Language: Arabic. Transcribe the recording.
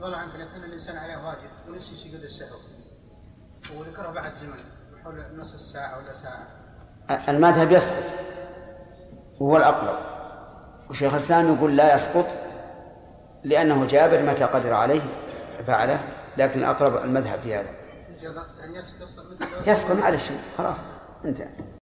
والله عنك لكن الإنسان عليه واجب ونسي سجود السهو وذكره بعد زمن حول نصف ساعة ولا ساعة. المذهب يسقط وهو الأقرب، وشيخ الإسلام يقول لا يسقط لأنه جابر متى قدر عليه فعله، لكن الأقرب المذهب في هذا. يعني يسقط على الشيء خلاص انتهى.